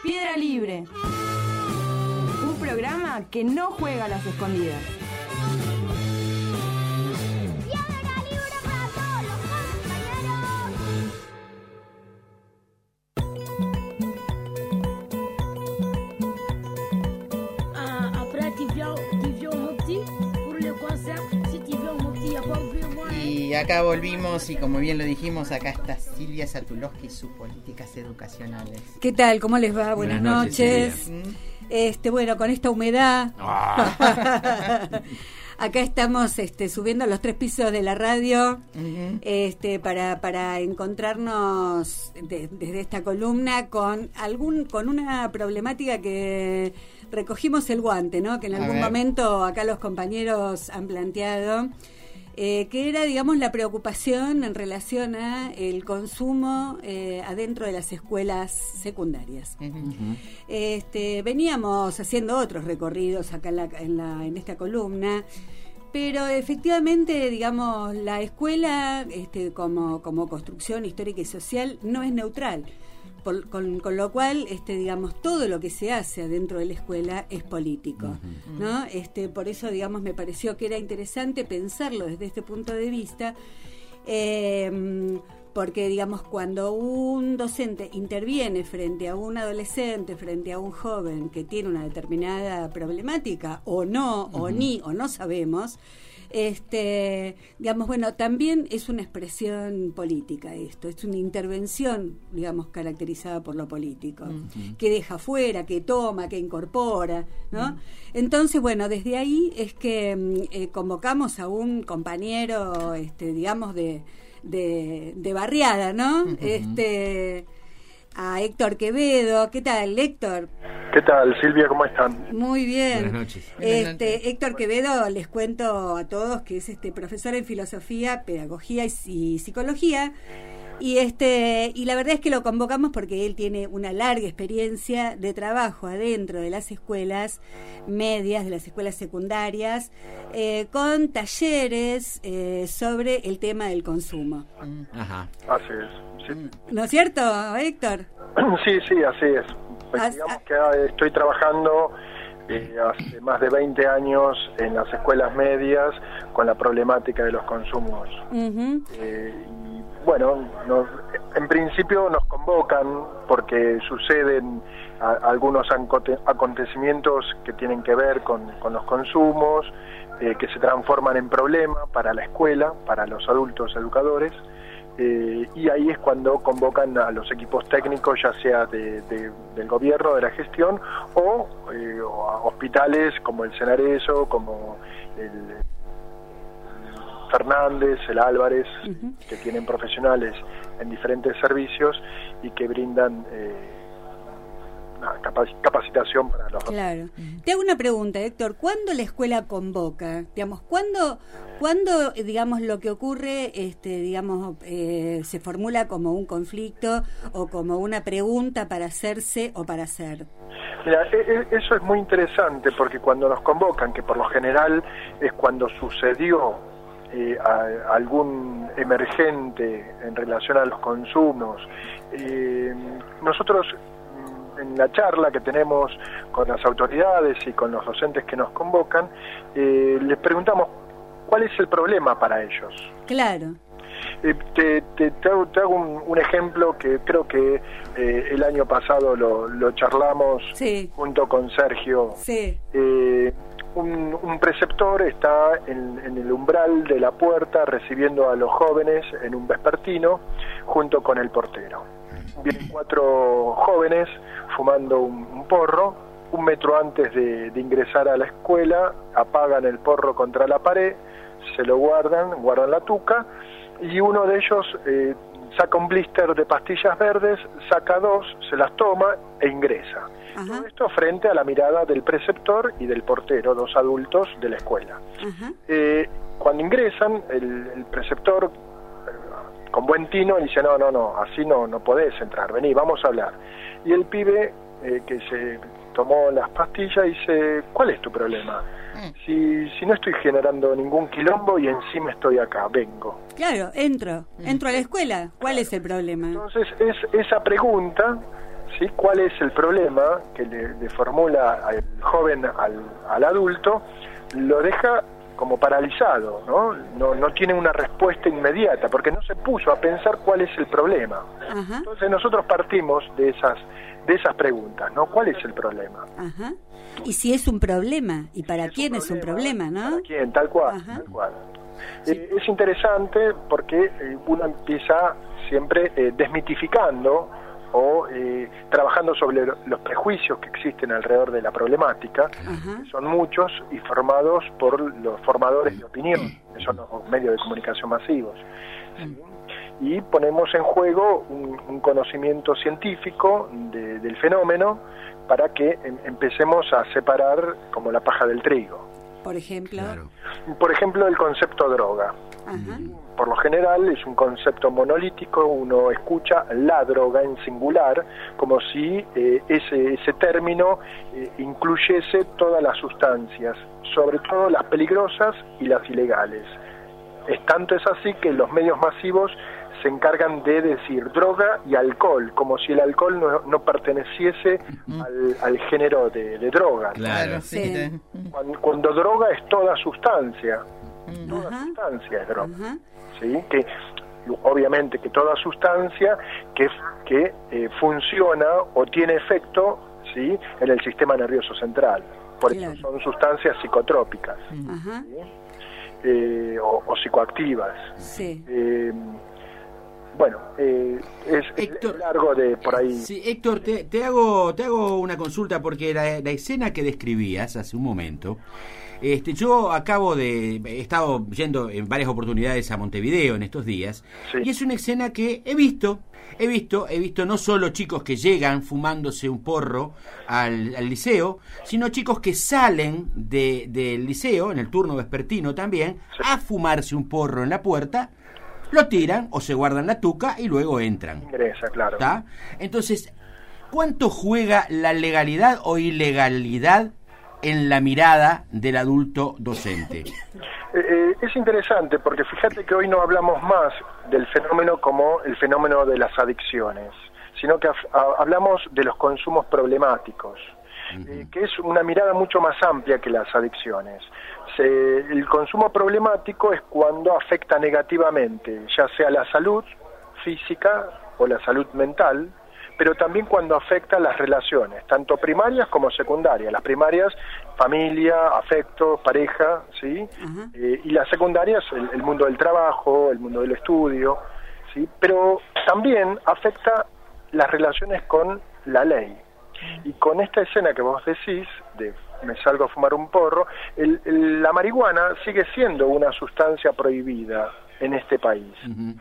Piedra Libre. Un programa que no juega a las escondidas. ¡Piedra Libre para todos los compañeros! Après, tu viens au Mopti pour le concert. Si tu viens au Mopti, il n'y a pas plus loin. Y acá volvimos y como bien lo dijimos, acá está Silvia Satulowski y sus políticas educacionales. ¿Qué tal? ¿Cómo les va? Buenas noches. Bueno, con esta humedad. Acá estamos subiendo los 3 pisos de la radio, para encontrarnos desde esta columna con una problemática que recogimos el guante, ¿no? Que en algún momento acá los compañeros han planteado, que era, digamos, la preocupación en relación a el consumo adentro de las escuelas secundarias. Veníamos haciendo otros recorridos acá en esta columna, pero efectivamente, digamos, la escuela como construcción histórica y social no es neutral. Con lo cual, digamos, todo lo que se hace adentro de la escuela es político, ¿no? Por eso, digamos, me pareció que era interesante pensarlo desde este punto de vista, porque, digamos, cuando un docente interviene frente a un adolescente, frente a un joven que tiene una determinada problemática, o no, o no sabemos, digamos, bueno, también es una expresión política esto, es una intervención, digamos, caracterizada por lo político, que deja fuera, que toma, que incorpora, ¿no? Entonces, bueno, desde ahí es que convocamos a un compañero, digamos, de barriada, ¿no? A Héctor Quevedo. ¿Qué tal, Héctor? ¿Qué tal, Silvia? ¿Cómo están? Muy bien. Buenas noches. Héctor Quevedo, les cuento a todos que es profesor en filosofía, pedagogía y psicología. Y la verdad es que lo convocamos porque él tiene una larga experiencia de trabajo adentro de las escuelas medias, de las escuelas secundarias, con talleres sobre el tema del consumo. Ajá. Así es. Sí. ¿No es cierto, Héctor? Sí, así es. Pues digamos que estoy trabajando hace más de 20 años en las escuelas medias con la problemática de los consumos. Y bueno, en principio nos convocan porque suceden algunos acontecimientos que tienen que ver con los consumos, que se transforman en problema para la escuela, para los adultos educadores. Y ahí es cuando convocan a los equipos técnicos, ya sea del gobierno, de la gestión, o a hospitales como el Senareso, como el Fernández, el Álvarez, que tienen profesionales en diferentes servicios y que brindan capacitación para los... Claro. Te hago una pregunta, Héctor. ¿Cuándo la escuela convoca? Digamos, ¿cuándo digamos, lo que ocurre, digamos, se formula como un conflicto o como una pregunta para hacerse o para hacer? Mira, eso es muy interesante porque cuando nos convocan, que por lo general es cuando sucedió a algún emergente en relación a los consumos, nosotros en la charla que tenemos con las autoridades y con los docentes que nos convocan, les preguntamos cuál es el problema para ellos. Claro. Te hago un ejemplo que creo que el año pasado lo charlamos junto con Sergio. Sí. Un preceptor está en el umbral de la puerta recibiendo a los jóvenes en un vespertino junto con el portero. Vienen 4 jóvenes fumando un porro. 1 metro antes de ingresar a la escuela apagan el porro contra la pared, se lo guardan la tuca, y uno de ellos saca un blister de pastillas verdes, saca 2, se las toma e ingresa. Todo esto frente a la mirada del preceptor y del portero, 2 adultos de la escuela. Cuando ingresan, el preceptor con buen tino dice, no, así no podés entrar, vení, vamos a hablar. Y el pibe que se tomó las pastillas dice, ¿cuál es tu problema? Si no estoy generando ningún quilombo y encima estoy acá, vengo. Claro, entro a la escuela, ¿cuál es el problema? Entonces esa pregunta ¿sí? ¿Cuál es el problema que le formula al joven al adulto? Lo deja como paralizado, ¿no? No tiene una respuesta inmediata, porque no se puso a pensar cuál es el problema. Ajá. Entonces nosotros partimos de esas preguntas, ¿no? ¿Cuál es el problema? Ajá. Y si es un problema, y para quién es un problema, ¿no? ¿Para quién? Tal cual, Ajá. tal cual. Es interesante porque uno empieza siempre desmitificando o trabajando sobre los prejuicios que existen alrededor de la problemática, Ajá. que son muchos y formados por los formadores de opinión, que son los medios de comunicación masivos. ¿Sí? Y ponemos en juego un conocimiento científico del fenómeno para que empecemos a separar como la paja del trigo. Por ejemplo. Claro. Por ejemplo, el concepto droga. Ajá. Por lo general es un concepto monolítico, uno escucha la droga en singular, como si ese término incluyese todas las sustancias, sobre todo las peligrosas y las ilegales. Tanto es así que los medios masivos se encargan de decir droga y alcohol, como si el alcohol no perteneciese al género de droga. Claro. Sí. Cuando droga es toda sustancia, toda Ajá. sustancia es droga. Ajá. ¿Sí? Que obviamente que toda sustancia que funciona o tiene efecto, ¿sí?, en el sistema nervioso central. Por Claro. eso son sustancias psicotrópicas, Ajá. ¿sí? O psicoactivas. Sí. Bueno, es Héctor, largo de por ahí. Sí, Héctor, te hago una consulta porque la escena que describías hace un momento, yo he estado yendo en varias oportunidades a Montevideo en estos días, Sí. y es una escena que he visto no solo chicos que llegan fumándose un porro al liceo, sino chicos que salen del liceo, en el turno vespertino también, a fumarse un porro en la puerta, lo tiran o se guardan la tuca y luego entran. Ingresa, claro. ¿Está? Entonces, ¿cuánto juega la legalidad o ilegalidad en la mirada del adulto docente? Es interesante porque fíjate que hoy no hablamos más del fenómeno como el fenómeno de las adicciones, sino que hablamos de los consumos problemáticos, que es una mirada mucho más amplia que las adicciones. El consumo problemático es cuando afecta negativamente, ya sea la salud física o la salud mental, pero también cuando afecta las relaciones, tanto primarias como secundarias. Las primarias, familia, afecto, pareja, ¿sí? Y las secundarias, el mundo del trabajo, el mundo del estudio, ¿sí? Pero también afecta las relaciones con la ley. Y con esta escena que vos decís, de me salgo a fumar un porro, la marihuana sigue siendo una sustancia prohibida en este país,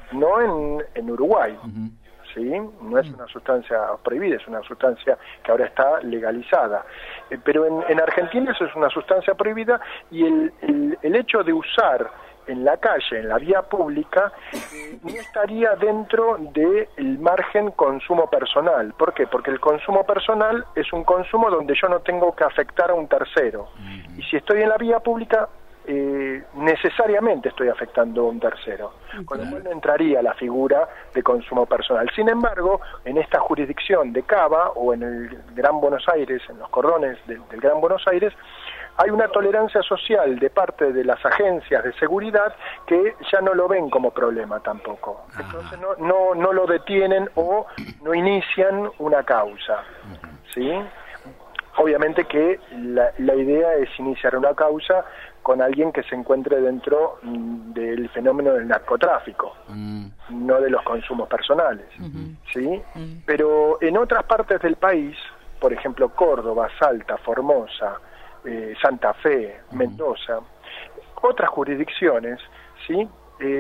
no en Uruguay. ¿Sí? No es una sustancia prohibida, es una sustancia que ahora está legalizada. Pero en Argentina eso es una sustancia prohibida y el hecho de usar en la calle, en la vía pública, no estaría dentro del margen consumo personal. ¿Por qué? Porque el consumo personal es un consumo donde yo no tengo que afectar a un tercero. Y si estoy en la vía pública, necesariamente estoy afectando a un tercero, con lo cual no entraría la figura de consumo personal. Sin embargo, en esta jurisdicción de Cava o en el Gran Buenos Aires, en los cordones del Gran Buenos Aires, hay una tolerancia social de parte de las agencias de seguridad que ya no lo ven como problema tampoco. Entonces no lo detienen o no inician una causa, ¿sí? Obviamente que la idea es iniciar una causa con alguien que se encuentre dentro del fenómeno del narcotráfico, no de los consumos personales, ¿sí? Pero en otras partes del país, por ejemplo Córdoba, Salta, Formosa, Santa Fe, Mendoza, otras jurisdicciones, ¿sí?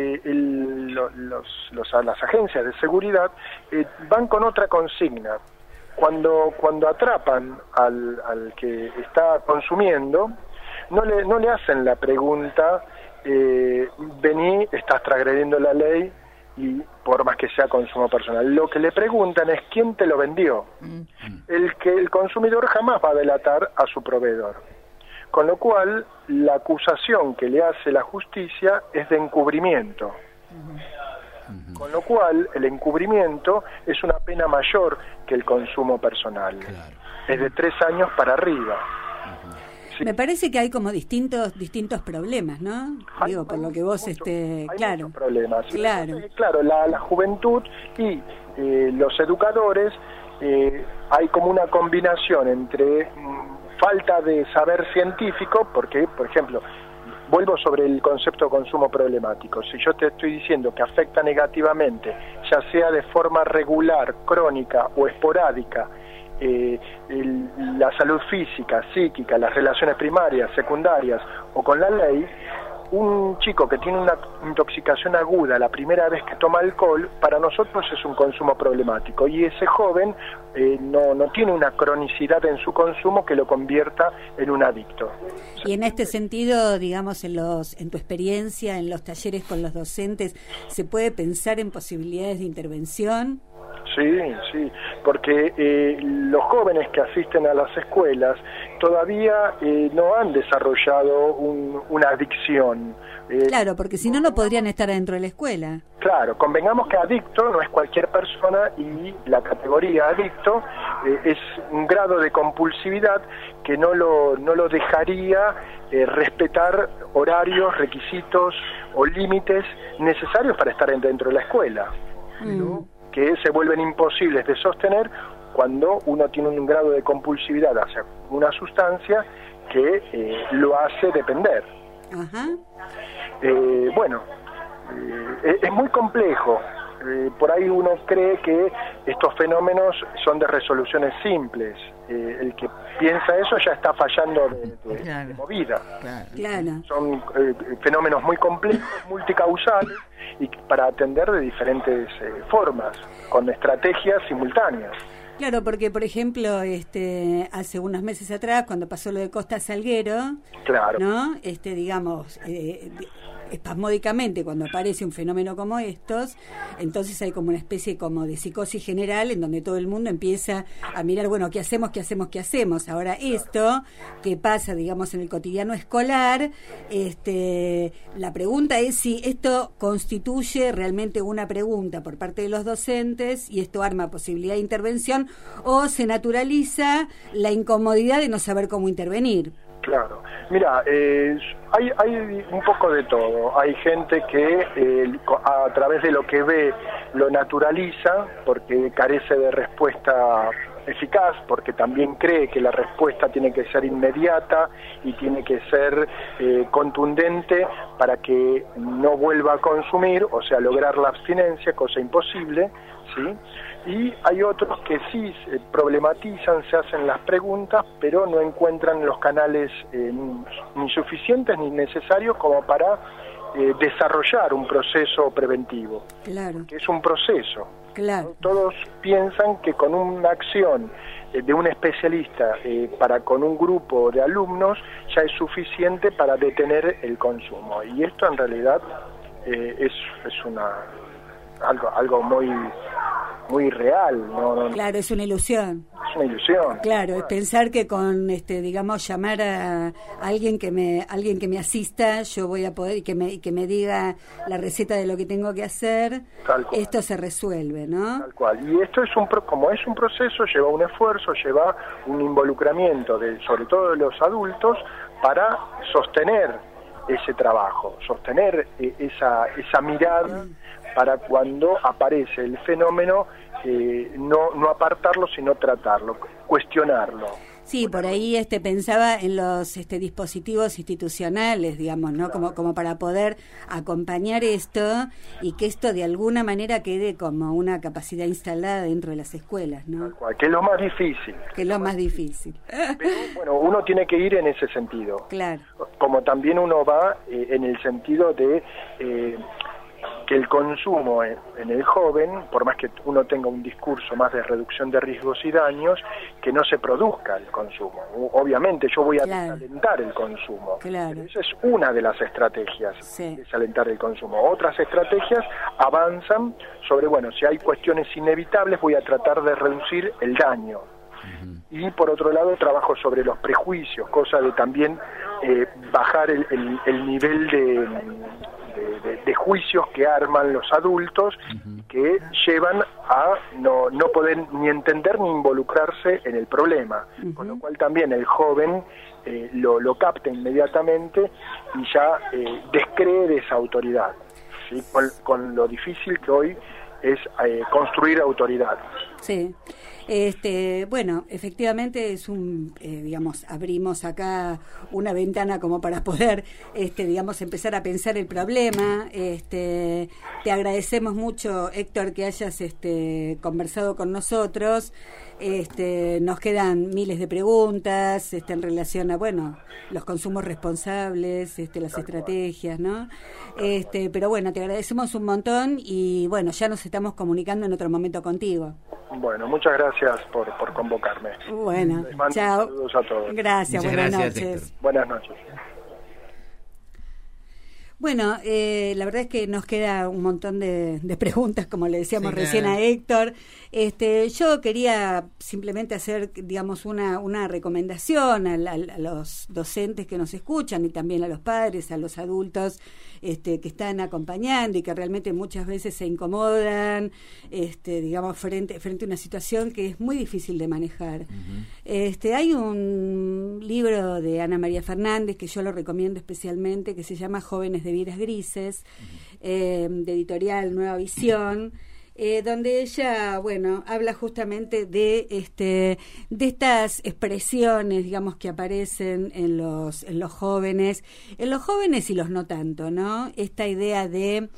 Las agencias de seguridad van con otra consigna. Cuando atrapan al que está consumiendo, no le hacen la pregunta, vení, estás transgrediendo la ley, y por más que sea consumo personal. Lo que le preguntan es quién te lo vendió. El consumidor jamás va a delatar a su proveedor. Con lo cual, la acusación que le hace la justicia es de encubrimiento. Con lo cual, el encubrimiento es una pena mayor que el consumo personal. Claro. Es de 3 años para arriba. Sí. Me parece que hay como distintos problemas, ¿no? Digo, por lo que vos, hay claro. muchos problemas. Claro. Claro, la juventud y los educadores, hay como una combinación entre falta de saber científico, porque, por ejemplo, vuelvo sobre el concepto de consumo problemático. Si yo te estoy diciendo que afecta negativamente, ya sea de forma regular, crónica o esporádica, la salud física, psíquica, las relaciones primarias, secundarias o con la ley, un chico que tiene una intoxicación aguda la primera vez que toma alcohol, para nosotros es un consumo problemático, y ese joven no tiene una cronicidad en su consumo que lo convierta en un adicto. Y en este sentido, digamos, en tu experiencia, en los talleres con los docentes, ¿se puede pensar en posibilidades de intervención? Sí, porque los jóvenes que asisten a las escuelas todavía no han desarrollado una adicción. Claro, porque si no, no podrían estar dentro de la escuela. Claro, convengamos que adicto no es cualquier persona, y la categoría adicto es un grado de compulsividad que no lo dejaría respetar horarios, requisitos o límites necesarios para estar dentro de la escuela, ¿no? Que se vuelven imposibles de sostener cuando uno tiene un grado de compulsividad hacia una sustancia que lo hace depender. Ajá. Es muy complejo. Por ahí uno cree que estos fenómenos son de resoluciones simples. El que piensa eso ya está fallando de movida. Claro. Son fenómenos muy complejos, multicausales, y para atender de diferentes formas, con estrategias simultáneas. Claro, porque por ejemplo, hace unos meses atrás, cuando pasó lo de Costa Salguero, claro, ¿no? Digamos, espasmódicamente, cuando aparece un fenómeno como estos, entonces hay como una especie como de psicosis general en donde todo el mundo empieza a mirar, bueno, ¿qué hacemos? Ahora esto, ¿qué pasa, digamos, en el cotidiano escolar? La pregunta es si esto constituye realmente una pregunta por parte de los docentes y esto arma posibilidad de intervención, o se naturaliza la incomodidad de no saber cómo intervenir. Claro, mira, hay un poco de todo. Hay gente que a través de lo que ve lo naturaliza porque carece de respuesta eficaz, porque también cree que la respuesta tiene que ser inmediata y tiene que ser contundente para que no vuelva a consumir, o sea, lograr la abstinencia, cosa imposible, ¿sí? Y hay otros que sí problematizan, se hacen las preguntas, pero no encuentran los canales ni suficientes ni necesarios como para desarrollar un proceso preventivo. Claro. Que es un proceso. Claro. Todos piensan que con una acción de un especialista para con un grupo de alumnos ya es suficiente para detener el consumo. Y esto en realidad es algo muy real, ¿no? Claro, es una ilusión. Es una ilusión. Claro, es pensar que con digamos, llamar a alguien que me asista, yo voy a poder y que me diga la receta de lo que tengo que hacer, esto se resuelve, ¿no? Tal cual. Y esto como es un proceso, lleva un esfuerzo, lleva un involucramiento sobre todo de los adultos para sostener ese trabajo, sostener esa mirada para cuando aparece el fenómeno, no apartarlo, sino tratarlo, cuestionarlo. Sí, por ahí pensaba en los dispositivos institucionales, digamos, ¿no? Como para poder acompañar esto y que esto de alguna manera quede como una capacidad instalada dentro de las escuelas, ¿no? Que es lo más difícil. Pero, bueno, uno tiene que ir en ese sentido. Claro. Como también uno va en el sentido de que el consumo en el joven, por más que uno tenga un discurso más de reducción de riesgos y daños, que no se produzca el consumo. Obviamente yo voy a desalentar el consumo. Claro. Esa es una de las estrategias, sí. Desalentar el consumo. Otras estrategias avanzan sobre, bueno, si hay cuestiones inevitables, voy a tratar de reducir el daño. Y por otro lado trabajo sobre los prejuicios, cosa de también bajar el nivel de de juicios que arman los adultos, que llevan a no poder ni entender ni involucrarse en el problema, con lo cual también el joven lo capta inmediatamente y ya descree de esa autoridad, ¿sí? Con lo difícil que hoy es construir autoridad. Sí. Bueno, efectivamente es digamos, abrimos acá una ventana como para poder, digamos, empezar a pensar el problema. Te agradecemos mucho, Héctor, que hayas conversado con nosotros. Nos quedan miles de preguntas en relación a, bueno, los consumos responsables, las estrategias, ¿no? Pero bueno, te agradecemos un montón y bueno, ya nos estamos comunicando en otro momento contigo. Bueno, muchas gracias por convocarme. Bueno, Les mando chao. saludos a todos. Gracias, Muchas buenas gracias, noches. Héctor. Buenas noches. Bueno, la verdad es que nos queda un montón de preguntas, como le decíamos Sí, recién claro. a Héctor. Yo quería simplemente hacer, digamos, una recomendación a los docentes que nos escuchan y también a los padres, a los adultos que están acompañando y que realmente muchas veces se incomodan, digamos, frente a una situación que es muy difícil de manejar. Hay un libro de Ana María Fernández que yo lo recomiendo especialmente, que se llama Jóvenes de Vidas Grises, de editorial Nueva Visión, donde ella, bueno, habla justamente de estas expresiones, digamos, que aparecen en los jóvenes y los no tanto, ¿no? Esta idea de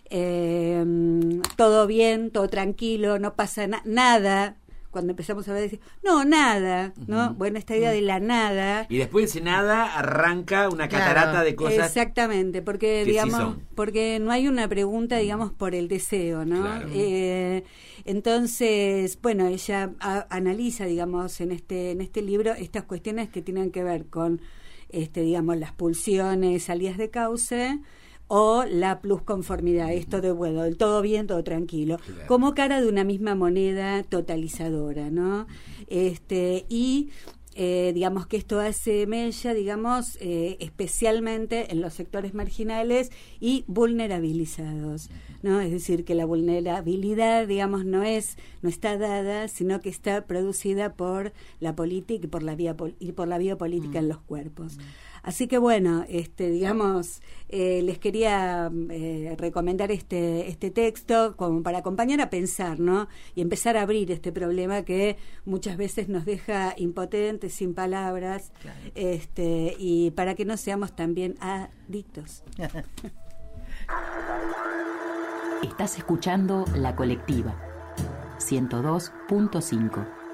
todo bien, todo tranquilo, no pasa nada. Cuando empezamos a ver, decir, no, nada, ¿no? Bueno, esta idea de la nada. Y después de ese nada arranca una catarata de cosas. Exactamente, porque que digamos, sí son. porque no hay una pregunta, digamos, por el deseo, ¿no? Claro. Entonces, bueno, ella analiza, digamos, en este libro estas cuestiones que tienen que ver con, digamos, las pulsiones, salidas de cauce, o la plusconformidad, esto de, bueno, del todo bien, todo tranquilo, Claro. como cara de una misma moneda totalizadora, ¿no? Digamos que esto hace mella, digamos, especialmente en los sectores marginales y vulnerabilizados, ¿no? Es decir, que la vulnerabilidad, digamos, no está dada, sino que está producida por la política y por la vía política en los cuerpos. Así que bueno, digamos, les quería recomendar este texto como para acompañar a pensar, ¿no? Y empezar a abrir este problema que muchas veces nos deja impotentes, sin palabras, Claro. Y para que no seamos también adictos. Estás escuchando La Colectiva 102.5.